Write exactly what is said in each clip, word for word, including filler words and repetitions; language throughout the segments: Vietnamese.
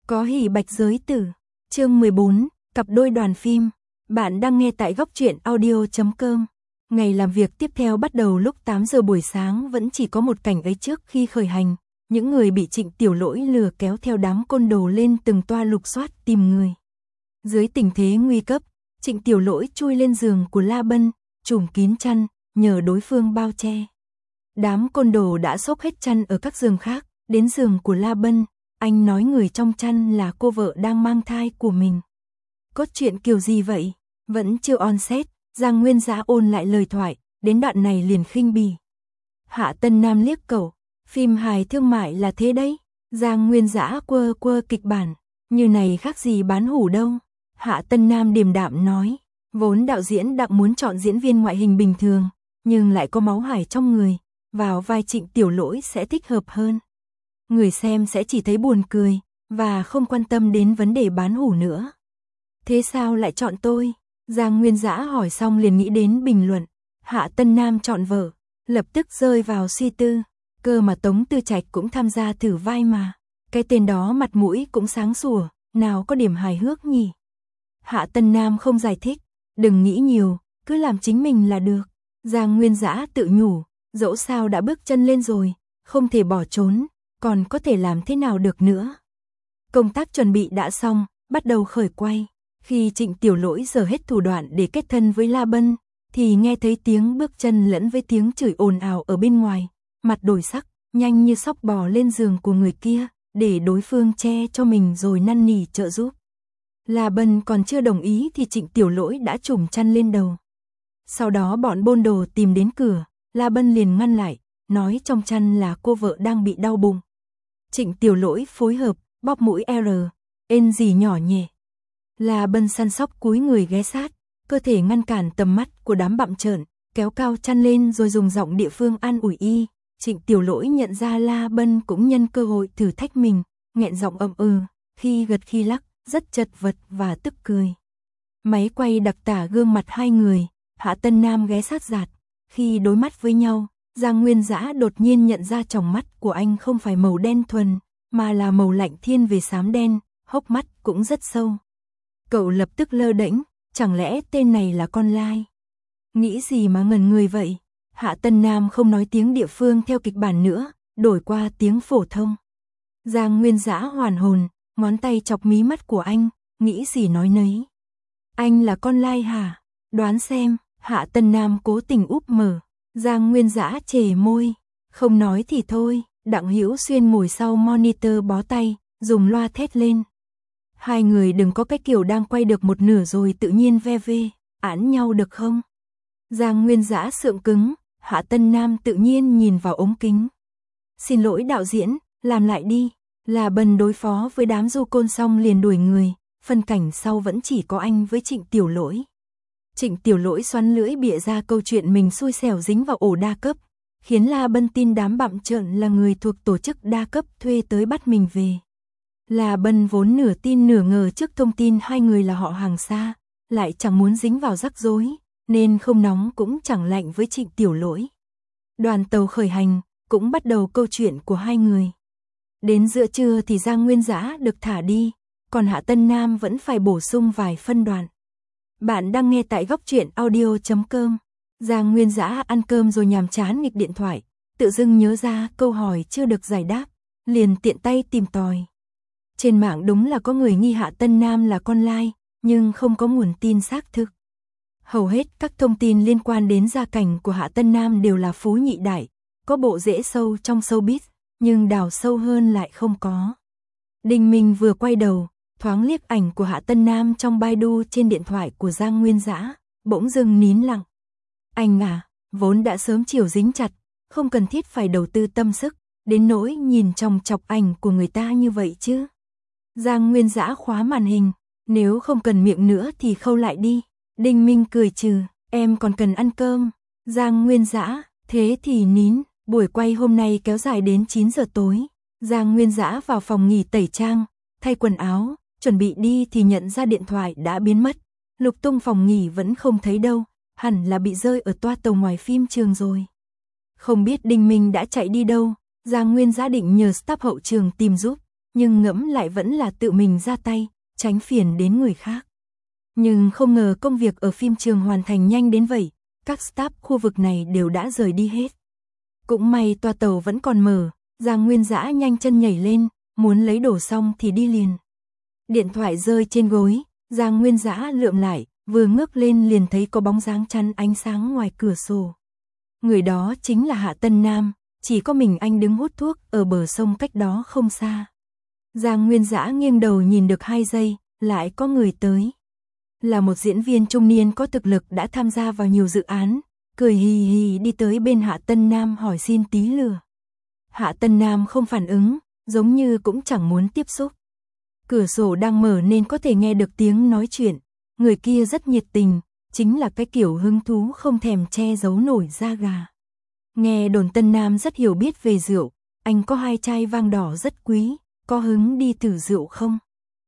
Có hỉ bạch giới tử. Chương mười bốn, cặp đôi đoàn phim. Bạn đang nghe tại góc truyện audio chấm com. Ngày làm việc tiếp theo bắt đầu lúc tám giờ buổi sáng, vẫn chỉ có một cảnh ấy trước khi khởi hành. Những người bị Trịnh Tiểu Lỗi lừa kéo theo đám côn đồ lên từng toa lục soát tìm người. Dưới tình thế nguy cấp, Trịnh Tiểu Lỗi chui lên giường của La Bân, trùm kín chăn, nhờ đối phương bao che. Đám côn đồ đã xốc hết chăn ở các giường khác, đến giường của La Bân, anh nói người trong chăn là cô vợ đang mang thai của mình. Cốt truyện kiểu gì vậy? Vẫn chưa on set, Giang Nguyên Dã ôn lại lời thoại, đến đoạn này liền khinh bỉ. Hạ Tân Nam liếc cậu, phim hài thương mại là thế đấy. Giang Nguyên Dã quơ quơ kịch bản, như này khác gì bán hủ đâu. Hạ Tân Nam điềm đạm nói, vốn đạo diễn Đặng muốn chọn diễn viên ngoại hình bình thường, nhưng lại có máu hải trong người, vào vai Trịnh Tiểu Lỗi sẽ thích hợp hơn. Người xem sẽ chỉ thấy buồn cười, và không quan tâm đến vấn đề bán hủ nữa. Thế sao lại chọn tôi? Giang Nguyên Dã hỏi xong liền nghĩ đến bình luận, Hạ Tân Nam chọn vợ, lập tức rơi vào suy tư, cơ mà Tống Tư Trạch cũng tham gia thử vai mà. Cái tên đó mặt mũi cũng sáng sủa, nào có điểm hài hước nhỉ? Hạ Tân Nam không giải thích, đừng nghĩ nhiều, cứ làm chính mình là được. Giang Nguyên Dã tự nhủ, dẫu sao đã bước chân lên rồi, không thể bỏ trốn, còn có thể làm thế nào được nữa. Công tác chuẩn bị đã xong, bắt đầu khởi quay. Khi Trịnh Tiểu Lỗi giở hết thủ đoạn để kết thân với La Bân, thì nghe thấy tiếng bước chân lẫn với tiếng chửi ồn ào ở bên ngoài, mặt đổi sắc, nhanh như sóc bò lên giường của người kia, để đối phương che cho mình rồi năn nỉ trợ giúp. La Bân còn chưa đồng ý thì Trịnh Tiểu Lỗi đã trùm chăn lên đầu. Sau đó bọn bôn đồ tìm đến cửa, La Bân liền ngăn lại, nói trong chăn là cô vợ đang bị đau bụng. Trịnh Tiểu Lỗi phối hợp, bóp mũi R, ên gì nhỏ nhẹ. La Bân săn sóc cúi người ghé sát, cơ thể ngăn cản tầm mắt của đám bặm trợn, kéo cao chăn lên rồi dùng giọng địa phương an ủi y. Trịnh Tiểu Lỗi nhận ra La Bân cũng nhân cơ hội thử thách mình, nghẹn giọng ậm ừ, khi gật khi lắc, rất chật vật và tức cười. Máy quay đặc tả gương mặt hai người, Hạ Tân Nam ghé sát giạt, khi đối mắt với nhau, Giang Nguyên Dã đột nhiên nhận ra tròng mắt của anh không phải màu đen thuần, mà là màu lạnh thiên về xám đen, hốc mắt cũng rất sâu. Cậu lập tức lơ đễnh, chẳng lẽ tên này là con lai? Nghĩ gì mà ngẩn người vậy? Hạ Tân Nam không nói tiếng địa phương theo kịch bản nữa, đổi qua tiếng phổ thông. Giang Nguyên Dã hoàn hồn, ngón tay chọc mí mắt của anh, nghĩ gì nói nấy. Anh là con lai hả? Đoán xem. Hạ Tân Nam cố tình úp mở. Giang Nguyên Dã chề môi, không nói thì thôi. Đặng Hữu Xuyên ngồi sau monitor bó tay, dùng loa thét lên. Hai người đừng có cái kiểu đang quay được một nửa rồi tự nhiên ve vê, án nhau được không? Giang Nguyên Dã sượng cứng, Hạ Tân Nam tự nhiên nhìn vào ống kính. Xin lỗi đạo diễn, làm lại đi. La Bân đối phó với đám du côn xong liền đuổi người, phân cảnh sau vẫn chỉ có anh với Trịnh Tiểu Lỗi. Trịnh Tiểu Lỗi xoắn lưỡi bịa ra câu chuyện mình xui xẻo dính vào ổ đa cấp, khiến La Bân tin đám bặm trợn là người thuộc tổ chức đa cấp thuê tới bắt mình về. La Bân vốn nửa tin nửa ngờ trước thông tin hai người là họ hàng xa, lại chẳng muốn dính vào rắc rối, nên không nóng cũng chẳng lạnh với Trịnh Tiểu Lỗi. Đoàn tàu khởi hành, cũng bắt đầu câu chuyện của hai người. Đến giữa trưa thì Giang Nguyên Dã được thả đi, còn Hạ Tân Nam vẫn phải bổ sung vài phân đoạn. Bạn đang nghe tại góc truyện audio chấm com. Giang Nguyên Dã ăn cơm rồi nhàm chán nghịch điện thoại, tự dưng nhớ ra câu hỏi chưa được giải đáp, liền tiện tay tìm tòi. Trên mạng đúng là có người nghi Hạ Tân Nam là con lai, nhưng không có nguồn tin xác thực. Hầu hết các thông tin liên quan đến gia cảnh của Hạ Tân Nam đều là phú nhị đại, có bộ rễ sâu trong showbiz, nhưng đào sâu hơn lại không có. Đinh Minh vừa quay đầu, thoáng liếc ảnh của Hạ Tân Nam trong Baidu trên điện thoại của Giang Nguyên Dã, bỗng dưng nín lặng. Anh à, vốn đã sớm chiều dính chặt, không cần thiết phải đầu tư tâm sức, đến nỗi nhìn trong chọc ảnh của người ta như vậy chứ. Giang Nguyên Dã khóa màn hình, nếu không cần miệng nữa thì khâu lại đi. Đinh Minh cười trừ, em còn cần ăn cơm. Giang Nguyên Dã, thế thì nín. Buổi quay hôm nay kéo dài đến chín giờ tối. Giang Nguyên Dã vào phòng nghỉ tẩy trang, thay quần áo, chuẩn bị đi thì nhận ra điện thoại đã biến mất. Lục tung phòng nghỉ vẫn không thấy đâu, hẳn là bị rơi ở toa tàu ngoài phim trường rồi. Không biết Đinh Minh đã chạy đi đâu, Giang Nguyên Dã định nhờ staff hậu trường tìm giúp, nhưng ngẫm lại vẫn là tự mình ra tay, tránh phiền đến người khác. Nhưng không ngờ công việc ở phim trường hoàn thành nhanh đến vậy, các staff khu vực này đều đã rời đi hết. Cũng may toa tàu vẫn còn mở, Giang Nguyên Dã nhanh chân nhảy lên, muốn lấy đồ xong thì đi liền. Điện thoại rơi trên gối, Giang Nguyên Dã lượm lại, vừa ngước lên liền thấy có bóng dáng chắn ánh sáng ngoài cửa sổ. Người đó chính là Hạ Tân Nam, chỉ có mình anh đứng hút thuốc ở bờ sông cách đó không xa. Giang Nguyên Dã nghiêng đầu nhìn được hai giây, lại có người tới. Là một diễn viên trung niên có thực lực đã tham gia vào nhiều dự án, cười hì hì đi tới bên Hạ Tân Nam hỏi xin tí lừa. Hạ Tân Nam không phản ứng, giống như cũng chẳng muốn tiếp xúc. Cửa sổ đang mở nên có thể nghe được tiếng nói chuyện, người kia rất nhiệt tình, chính là cái kiểu hứng thú không thèm che giấu nổi da gà. Nghe đồn Tân Nam rất hiểu biết về rượu, anh có hai chai vang đỏ rất quý, có hứng đi thử rượu không?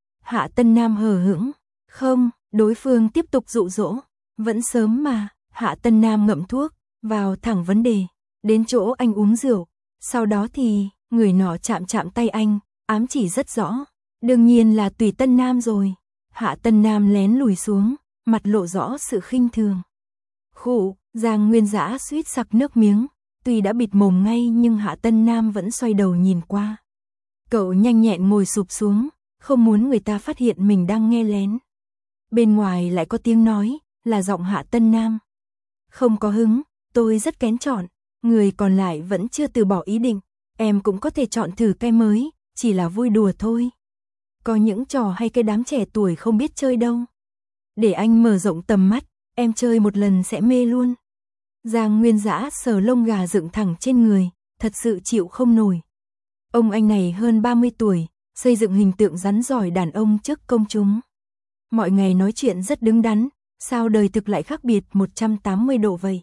Hạ Tân Nam hờ hững, không, đối phương tiếp tục dụ dỗ, vẫn sớm mà. Hạ Tân Nam ngậm thuốc, vào thẳng vấn đề, đến chỗ anh uống rượu, sau đó thì, người nọ chạm chạm tay anh, ám chỉ rất rõ, đương nhiên là tùy Tân Nam rồi. Hạ Tân Nam lén lùi xuống, mặt lộ rõ sự khinh thường. Khụ, Giang Nguyên Dã suýt sặc nước miếng, tuy đã bịt mồm ngay nhưng Hạ Tân Nam vẫn xoay đầu nhìn qua. Cậu nhanh nhẹn ngồi sụp xuống, không muốn người ta phát hiện mình đang nghe lén. Bên ngoài lại có tiếng nói, là giọng Hạ Tân Nam. Không có hứng, tôi rất kén chọn, người còn lại vẫn chưa từ bỏ ý định, em cũng có thể chọn thử cái mới, chỉ là vui đùa thôi. Có những trò hay cái đám trẻ tuổi không biết chơi đâu. Để anh mở rộng tầm mắt, em chơi một lần sẽ mê luôn. Giang Nguyên Dã sờ lông gà dựng thẳng trên người, thật sự chịu không nổi. Ông anh này hơn ba mươi tuổi, xây dựng hình tượng rắn giỏi đàn ông trước công chúng. Mọi ngày nói chuyện rất đứng đắn, sao đời thực lại khác biệt một trăm tám mươi độ vậy?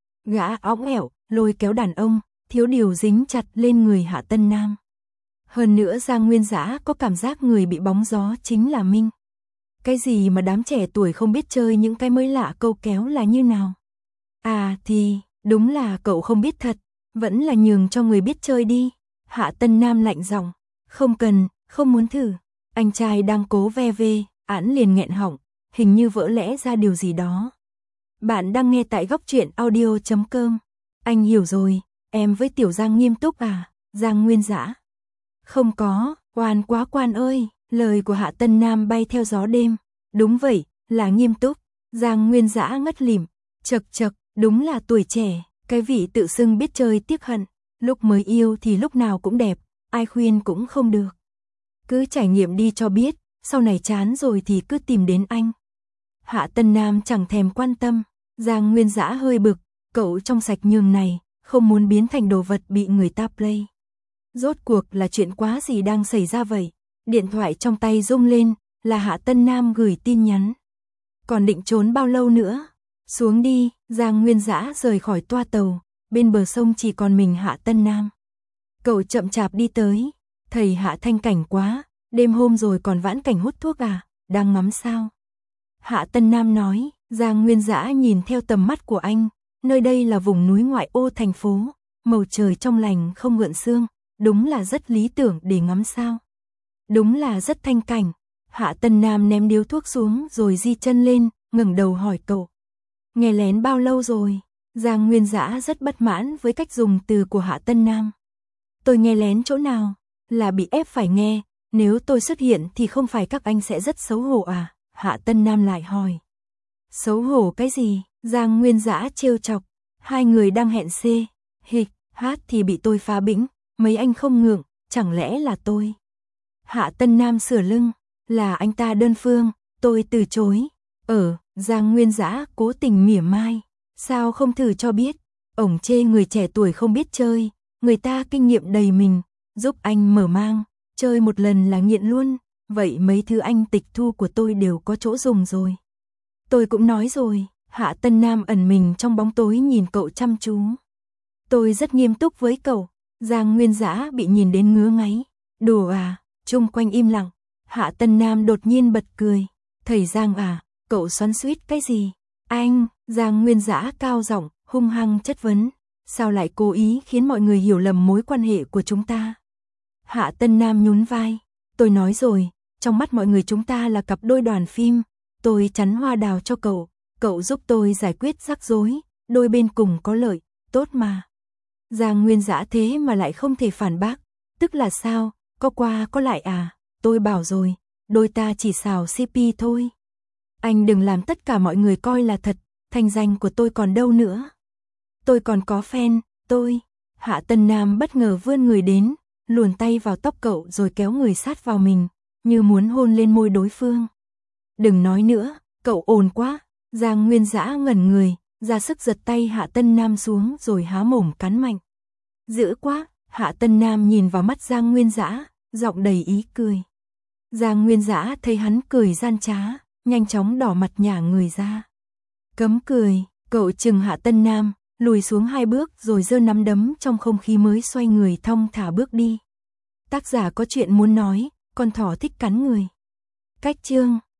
Gã óng ẻo, lôi kéo đàn ông, thiếu điều dính chặt lên người Hạ Tân Nam. Hơn nữa Giang Nguyên Dã có cảm giác người bị bóng gió chính là Minh. Cái gì mà đám trẻ tuổi không biết chơi những cái mới lạ câu kéo là như nào? À thì, đúng là cậu không biết thật, vẫn là nhường cho người biết chơi đi. Hạ Tân Nam lạnh giọng, không cần, không muốn thử. Anh trai đang cố ve vê, ẵn liền nghẹn họng, hình như vỡ lẽ ra điều gì đó. Bạn đang nghe tại góc truyện audio chấm com. Anh hiểu rồi, em với Tiểu Giang nghiêm túc à? Giang Nguyên Dã. Không có, oan quá quan ơi, lời của Hạ Tân Nam bay theo gió đêm. Đúng vậy, là nghiêm túc. Giang Nguyên Dã ngất lịm, chật chật, đúng là tuổi trẻ, cái vị tự xưng biết chơi tiếc hận. Lúc mới yêu thì lúc nào cũng đẹp, ai khuyên cũng không được. Cứ trải nghiệm đi cho biết, sau này chán rồi thì cứ tìm đến anh. Hạ Tân Nam chẳng thèm quan tâm, Giang Nguyên Dã hơi bực, cậu trong sạch nhường này, không muốn biến thành đồ vật bị người ta play. Rốt cuộc là chuyện quá gì đang xảy ra vậy? Điện thoại trong tay rung lên, là Hạ Tân Nam gửi tin nhắn. Còn định trốn bao lâu nữa? Xuống đi, Giang Nguyên Dã rời khỏi toa tàu, bên bờ sông chỉ còn mình Hạ Tân Nam. Cậu chậm chạp đi tới, thầy Hạ thanh cảnh quá, đêm hôm rồi còn vãn cảnh hút thuốc à, đang ngắm sao? Hạ Tân Nam nói, Giang Nguyên Dã nhìn theo tầm mắt của anh, nơi đây là vùng núi ngoại ô thành phố, màu trời trong lành không gợn sương, đúng là rất lý tưởng để ngắm sao. Đúng là rất thanh cảnh. Hạ Tân Nam ném điếu thuốc xuống rồi di chân lên, ngẩng đầu hỏi cậu. Nghe lén bao lâu rồi? Giang Nguyên Dã rất bất mãn với cách dùng từ của Hạ Tân Nam. Tôi nghe lén chỗ nào? Là bị ép phải nghe, nếu tôi xuất hiện thì không phải các anh sẽ rất xấu hổ à? Hạ Tân Nam lại hỏi. Xấu hổ cái gì? Giang Nguyên Dã trêu chọc. Hai người đang hẹn C, hịch, hát thì bị tôi phá bĩnh, mấy anh không ngượng, chẳng lẽ là tôi? Hạ Tân Nam sửa lưng, là anh ta đơn phương, tôi từ chối. Ở, Giang Nguyên Dã cố tình mỉa mai, sao không thử cho biết? Ổng chê người trẻ tuổi không biết chơi, người ta kinh nghiệm đầy mình, giúp anh mở mang, chơi một lần là nghiện luôn, vậy mấy thứ anh tịch thu của tôi đều có chỗ dùng rồi. Tôi cũng nói rồi. Hạ Tân Nam ẩn mình trong bóng tối nhìn cậu chăm chú. Tôi rất nghiêm túc với cậu. Giang Nguyên Dã bị nhìn đến ngứa ngáy. Đùa à? Chung quanh im lặng. Hạ Tân Nam đột nhiên bật cười. Thầy Giang à, cậu xoắn xuýt cái gì? Anh, Giang Nguyên Dã cao giọng, hung hăng chất vấn. Sao lại cố ý khiến mọi người hiểu lầm mối quan hệ của chúng ta? Hạ Tân Nam nhún vai. Tôi nói rồi, trong mắt mọi người chúng ta là cặp đôi đoàn phim, tôi chắn hoa đào cho cậu, cậu giúp tôi giải quyết rắc rối, đôi bên cùng có lợi, tốt mà. Giang Nguyên Dã thế mà lại không thể phản bác, tức là sao, có qua có lại à, tôi bảo rồi, đôi ta chỉ xào xê pê thôi. Anh đừng làm tất cả mọi người coi là thật, thanh danh của tôi còn đâu nữa. Tôi còn có fan, tôi. Hạ Tân Nam bất ngờ vươn người đến, luồn tay vào tóc cậu rồi kéo người sát vào mình, như muốn hôn lên môi đối phương. Đừng nói nữa, cậu ồn quá. Giang Nguyên Dã ngẩn người, ra sức giật tay Hạ Tân Nam xuống rồi há mồm cắn mạnh. Dữ quá, Hạ Tân Nam nhìn vào mắt Giang Nguyên Dã, giọng đầy ý cười. Giang Nguyên Dã thấy hắn cười gian trá, nhanh chóng đỏ mặt nhả người ra. Cấm cười, cậu chừng Hạ Tân Nam, lùi xuống hai bước rồi giơ nắm đấm trong không khí mới xoay người thong thả bước đi. Tác giả có chuyện muốn nói, con thỏ thích cắn người. Cách chương